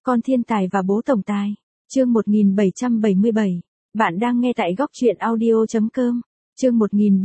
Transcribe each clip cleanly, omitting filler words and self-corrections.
Con thiên tài và bố tổng tài. Chương 1777. Bạn đang nghe tại góc truyện audio.com. Chương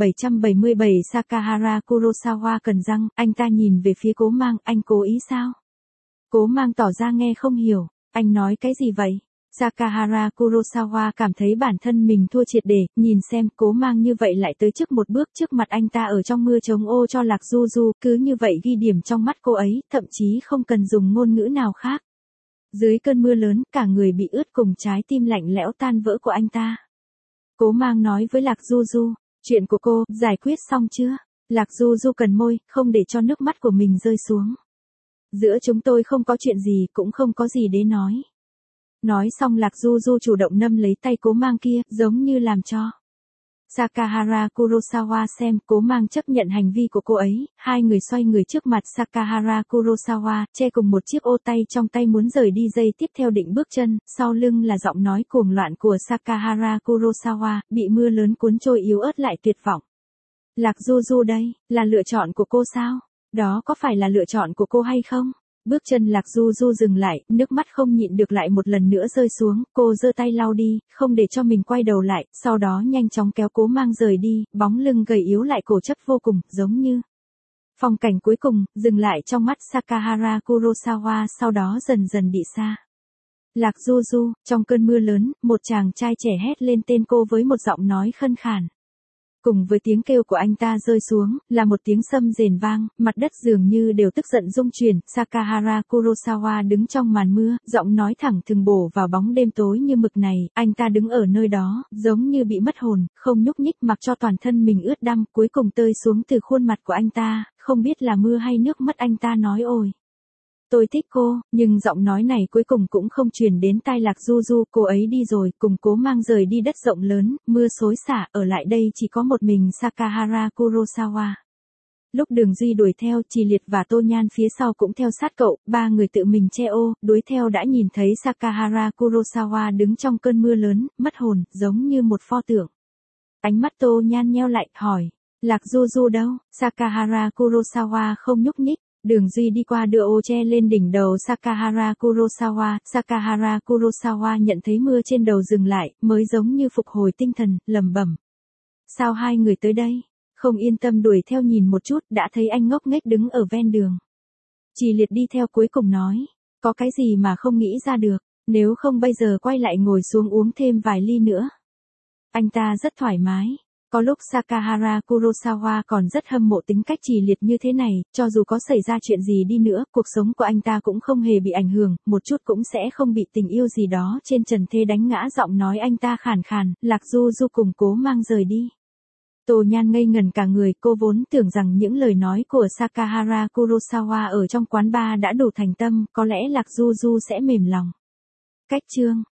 1777 Sakahara Kurosawa cần răng, anh ta nhìn về phía Cố Mang, anh cố ý sao? Cố Mang tỏ ra nghe không hiểu, anh nói cái gì vậy? Sakahara Kurosawa cảm thấy bản thân mình thua triệt để, nhìn xem Cố Mang như vậy lại tới trước một bước trước mặt anh ta ở trong mưa chống ô cho Lạc Du Du, cứ như vậy ghi điểm trong mắt cô ấy, thậm chí không cần dùng ngôn ngữ nào khác. Dưới cơn mưa lớn, cả người bị ướt cùng trái tim lạnh lẽo tan vỡ của anh ta. Cố Mang nói với Lạc Du Du, chuyện của cô, giải quyết xong chưa? Lạc Du Du cần môi, không để cho nước mắt của mình rơi xuống. Giữa chúng tôi không có chuyện gì, cũng không có gì để nói. Nói xong Lạc Du Du chủ động nâm lấy tay Cố Mang kia, giống như làm cho Sakahara Kurosawa xem. Cố Mang chấp nhận hành vi của cô ấy, hai người xoay người trước mặt Sakahara Kurosawa, che cùng một chiếc ô tay trong tay muốn rời đi, giây tiếp theo định bước chân, sau lưng là giọng nói cuồng loạn của Sakahara Kurosawa, bị mưa lớn cuốn trôi yếu ớt lại tuyệt vọng. Lạc Du Du đây, là lựa chọn của cô sao? Đó có phải là lựa chọn của cô hay không? Bước chân Lạc Du Du dừng lại, nước mắt không nhịn được lại một lần nữa rơi xuống, cô giơ tay lau đi, không để cho mình quay đầu lại, sau đó nhanh chóng kéo Cố Mang rời đi, bóng lưng gầy yếu lại cổ chất vô cùng, giống như phong cảnh cuối cùng, dừng lại trong mắt Sakahara Kurosawa, sau đó dần dần đi xa. Lạc Du Du, trong cơn mưa lớn, một chàng trai trẻ hét lên tên cô với một giọng nói khân khàn. Cùng với tiếng kêu của anh ta rơi xuống, là một tiếng sâm rền vang, mặt đất dường như đều tức giận rung chuyển. Sakahara Kurosawa đứng trong màn mưa, giọng nói thẳng thừng bổ vào bóng đêm tối như mực này, anh ta đứng ở nơi đó, giống như bị mất hồn, không nhúc nhích mặc cho toàn thân mình ướt đẫm, cuối cùng tơi xuống từ khuôn mặt của anh ta, không biết là mưa hay nước mắt anh ta nói ôi. Tôi thích cô, nhưng giọng nói này cuối cùng cũng không truyền đến tai Lạc Du Du, cô ấy đi rồi, cùng Cố Mang rời đi đất rộng lớn, mưa xối xả, ở lại đây chỉ có một mình Sakahara Kurosawa. Lúc Đường Duy đuổi theo, Trì Liệt và Tô Nhan phía sau cũng theo sát cậu, ba người tự mình che ô, đuổi theo đã nhìn thấy Sakahara Kurosawa đứng trong cơn mưa lớn, mất hồn, giống như một pho tượng. Ánh mắt Tô Nhan nheo lại, hỏi, Lạc Du Du đâu? Sakahara Kurosawa không nhúc nhích. Đường Duy đi qua đưa ô che lên đỉnh đầu Sakahara Kurosawa. Sakahara Kurosawa nhận thấy mưa trên đầu dừng lại, mới giống như phục hồi tinh thần, lẩm bẩm. Sao hai người tới đây? Không yên tâm đuổi theo nhìn một chút, đã thấy anh ngốc nghếch đứng ở ven đường. Trì Liệt đi theo cuối cùng nói, có cái gì mà không nghĩ ra được, nếu không bây giờ quay lại ngồi xuống uống thêm vài ly nữa. Anh ta rất thoải mái. Có lúc Sakahara Kurosawa còn rất hâm mộ tính cách Trì Liệt như thế này, cho dù có xảy ra chuyện gì đi nữa, cuộc sống của anh ta cũng không hề bị ảnh hưởng, một chút cũng sẽ không bị tình yêu gì đó trên trần thế đánh ngã. Giọng nói anh ta khàn khàn, Lạc Du Du cùng Cố Mang rời đi. Tô Nhan ngây ngẩn cả người, cô vốn tưởng rằng những lời nói của Sakahara Kurosawa ở trong quán bar đã đủ thành tâm, có lẽ Lạc Du Du sẽ mềm lòng. Cách chương